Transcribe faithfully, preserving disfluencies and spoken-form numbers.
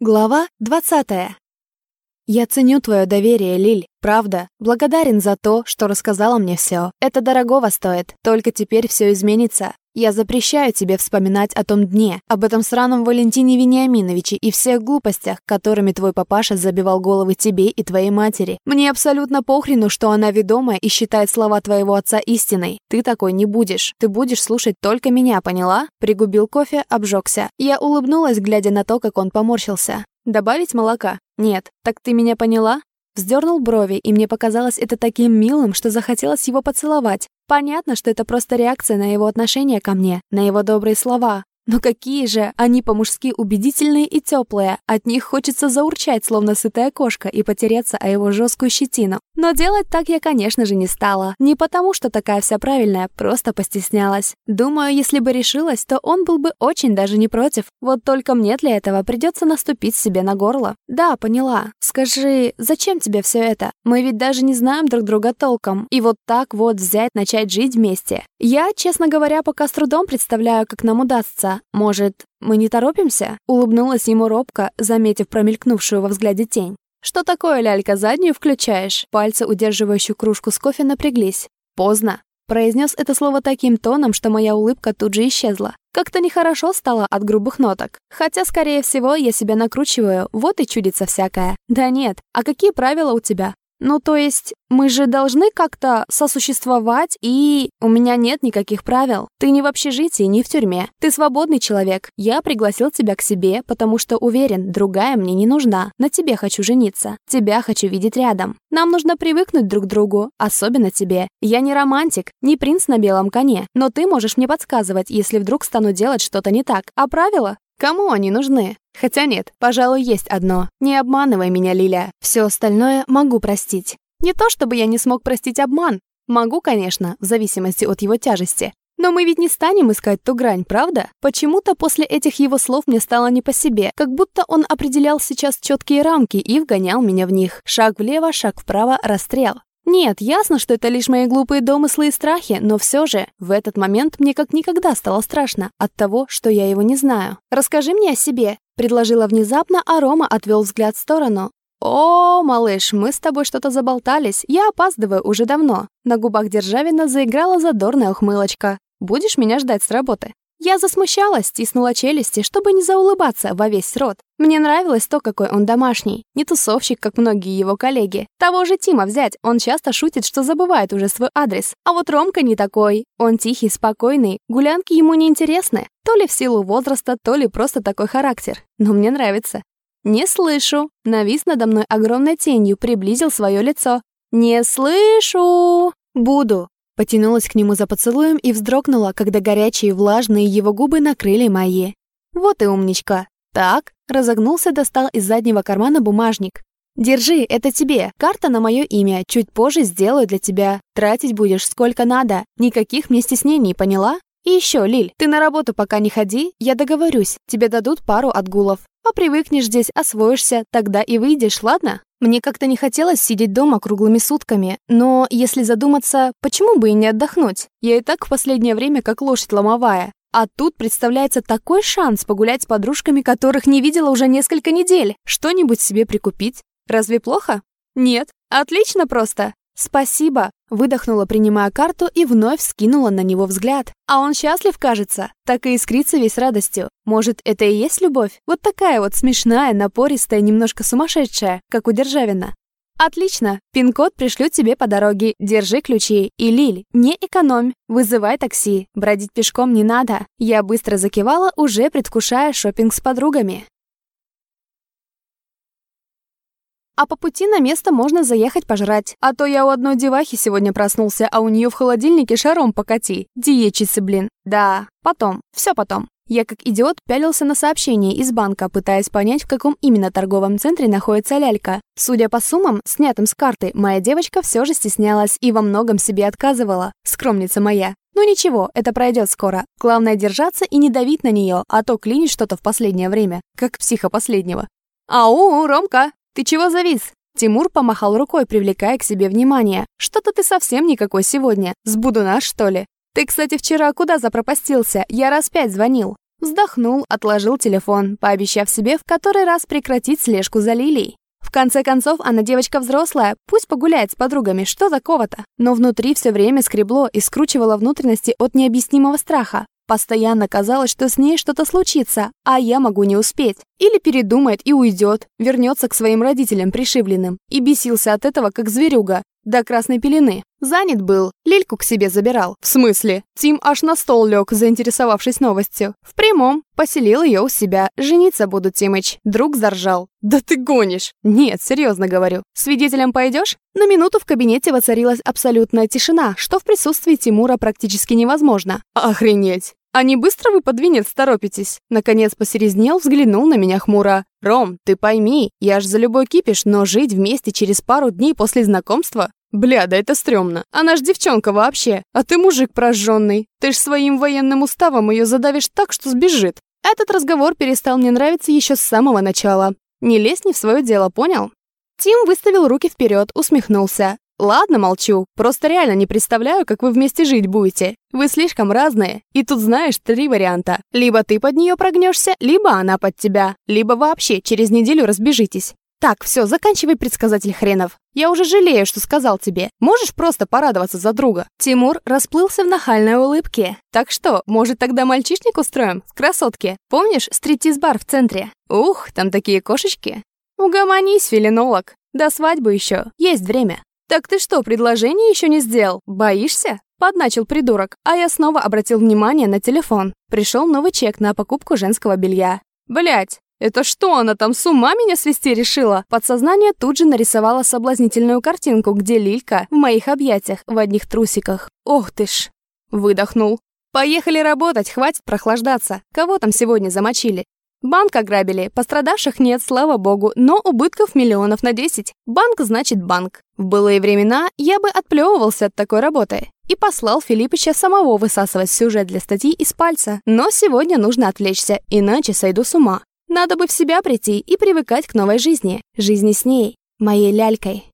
Глава двадцатая. Я ценю твое доверие, Лиль, правда. Благодарен за то, что рассказала мне все. Это дорогого стоит, только теперь все изменится. Я запрещаю тебе вспоминать о том дне, об этом сраном Валентине Вениаминовиче и всех глупостях, которыми твой папаша забивал головы тебе и твоей матери. Мне абсолютно похрену, что она ведомая и считает слова твоего отца истиной. Ты такой не будешь. Ты будешь слушать только меня, поняла? Пригубил кофе, обжегся. Я улыбнулась, глядя на то, как он поморщился. Добавить молока? Нет. Так ты меня поняла? Вздернул брови, и мне показалось это таким милым, что захотелось его поцеловать. Понятно, что это просто реакция на его отношение ко мне, на его добрые слова. Но какие же они по-мужски убедительные и теплые. От них хочется заурчать, словно сытая кошка, и потереться о его жесткую щетину. Но делать так я, конечно же, не стала. Не потому, что такая вся правильная, просто постеснялась. Думаю, если бы решилась, то он был бы очень даже не против. Вот только мне для этого придется наступить себе на горло. Да, поняла. Скажи, зачем тебе все это? Мы ведь даже не знаем друг друга толком. И вот так вот взять, начать жить вместе. Я, честно говоря, пока с трудом представляю, как нам удастся. Может, мы не торопимся? Улыбнулась ему робко, заметив промелькнувшую во взгляде тень. Что такое, лялька, заднюю включаешь? Пальцы, удерживающие кружку с кофе, напряглись. Поздно. Произнес это слово таким тоном, что моя улыбка тут же исчезла. Как-то нехорошо стало от грубых ноток. Хотя, скорее всего, я себя накручиваю, вот и чудится всякое. Да нет, а какие правила у тебя? Ну, то есть, мы же должны как-то сосуществовать, и... У меня нет никаких правил. Ты не в общежитии, не в тюрьме. Ты свободный человек. Я пригласил тебя к себе, потому что уверен, другая мне не нужна. На тебе хочу жениться. Тебя хочу видеть рядом. Нам нужно привыкнуть друг к другу, особенно тебе. Я не романтик, не принц на белом коне, но ты можешь мне подсказывать, если вдруг стану делать что-то не так. А правила? Кому они нужны? Хотя нет, пожалуй, есть одно. Не обманывай меня, Лиля. Все остальное могу простить. Не то чтобы я не смог простить обман. Могу, конечно, в зависимости от его тяжести. Но мы ведь не станем искать ту грань, правда? Почему-то после этих его слов мне стало не по себе, как будто он определял сейчас четкие рамки и вгонял меня в них. Шаг влево, шаг вправо, расстрел. Нет, ясно, что это лишь мои глупые домыслы и страхи, но все же, в этот момент мне как никогда стало страшно от того, что я его не знаю. «Расскажи мне о себе», — предложила внезапно, а Рома отвел взгляд в сторону. «О, малыш, мы с тобой что-то заболтались, я опаздываю уже давно». На губах Державина заиграла задорная ухмылочка. «Будешь меня ждать с работы?» Я засмущалась, стиснула челюсти, чтобы не заулыбаться во весь рот. Мне нравилось то, какой он домашний. Не тусовщик, как многие его коллеги. Того же Тима взять, он часто шутит, что забывает уже свой адрес. А вот Ромка не такой. Он тихий, спокойный, гулянки ему не интересны. То ли в силу возраста, то ли просто такой характер. Но мне нравится. «Не слышу». Навис надо мной огромной тенью, приблизил свое лицо. «Не слышу». «Буду». Потянулась к нему за поцелуем и вздрогнула, когда горячие влажные его губы накрыли мои. «Вот и умничка». «Так», разогнулся, достал из заднего кармана бумажник. «Держи, это тебе. Карта на мое имя. Чуть позже сделаю для тебя. Тратить будешь сколько надо. Никаких мне стеснений, поняла? И еще, Лиль, ты на работу пока не ходи, я договорюсь. Тебе дадут пару отгулов. А привыкнешь здесь, освоишься, тогда и выйдешь, ладно?» Мне как-то не хотелось сидеть дома круглыми сутками, но, если задуматься, почему бы и не отдохнуть? Я и так в последнее время как лошадь ломовая. А тут представляется такой шанс погулять с подружками, которых не видела уже несколько недель. Что-нибудь себе прикупить. Разве плохо? Нет. Отлично просто. «Спасибо», — выдохнула, принимая карту, и вновь скинула на него взгляд. А он счастлив, кажется, так и искрится весь радостью. Может, это и есть любовь? Вот такая вот смешная, напористая, немножко сумасшедшая, как у Державина. «Отлично, пин-код пришлю тебе по дороге, держи ключи. И, Лиль, не экономь, вызывай такси, бродить пешком не надо». Я быстро закивала, уже предвкушая шопинг с подругами. А по пути на место можно заехать пожрать. А то я у одной девахи сегодня проснулся, а у нее в холодильнике шаром покати. Диетчицы, блин. Да, потом. Все потом. Я как идиот пялился на сообщение из банка, пытаясь понять, в каком именно торговом центре находится лялька. Судя по суммам, снятым с карты, моя девочка все же стеснялась и во многом себе отказывала. Скромница моя. Ну ничего, это пройдет скоро. Главное держаться и не давить на нее, а то клинит что-то в последнее время, как психа последнего. «Ау, Ромка! Ты чего завис?» Тимур помахал рукой, привлекая к себе внимание. «Что-то ты совсем никакой сегодня. С Будуна, что ли? Ты, кстати, вчера куда запропастился? Я раз пять звонил». Вздохнул, отложил телефон, пообещав себе в который раз прекратить слежку за Лилией. В конце концов, она девочка взрослая, пусть погуляет с подругами, что такого-то? Но внутри все время скребло и скручивало внутренности от необъяснимого страха. Постоянно казалось, что с ней что-то случится, а я могу не успеть. Или передумает и уйдет, вернется к своим родителям пришибленным. И бесился от этого, как зверюга, до красной пелены. Занят был, Лильку к себе забирал. В смысле? Тим аж на стол лег, заинтересовавшись новостью. В прямом. Поселил ее у себя. Жениться буду, Тимыч. Друг заржал. Да ты гонишь. Нет, серьезно говорю. Свидетелем пойдешь? На минуту в кабинете воцарилась абсолютная тишина, что в присутствии Тимура практически невозможно. Охренеть. А не быстро вы под венец торопитесь? Наконец посерезнел, взглянул на меня хмуро. Ром, ты пойми, я ж за любой кипиш, но жить вместе через пару дней после знакомства? Бля, да это стрёмно. Она ж девчонка вообще, а ты мужик прожжённый. Ты ж своим военным уставом ее задавишь так, что сбежит. Этот разговор перестал мне нравиться еще с самого начала. Не лезь не в свое дело, понял? Тим выставил руки вперед, усмехнулся. Ладно, молчу. Просто реально не представляю, как вы вместе жить будете. Вы слишком разные. И тут, знаешь, три варианта. Либо ты под нее прогнешься, либо она под тебя. Либо вообще через неделю разбежитесь. Так, все, заканчивай, предсказатель хренов. Я уже жалею, что сказал тебе. Можешь просто порадоваться за друга. Тимур расплылся в нахальной улыбке. Так что, может, тогда мальчишник устроим? С красотки. Помнишь стриптиз-бар в центре? Ух, там такие кошечки. Угомонись, филинолог. До свадьбы еще. Есть время. «Так ты что, предложение еще не сделал? Боишься?» Подначил придурок, а я снова обратил внимание на телефон. Пришел новый чек на покупку женского белья. Блять, это что, она там с ума меня свести решила? Подсознание тут же нарисовало соблазнительную картинку, где Лилька в моих объятиях в одних трусиках. Ох ты ж. Выдохнул. Поехали работать, хватит прохлаждаться. Кого там сегодня замочили? Банк ограбили, пострадавших нет, слава богу, но убытков миллионов на десять. Банк значит банк. В былые времена я бы отплевывался от такой работы и послал Филиппыча самого высасывать сюжет для статьи из пальца. Но сегодня нужно отвлечься, иначе сойду с ума. Надо бы в себя прийти и привыкать к новой жизни. Жизни с ней, моей лялькой.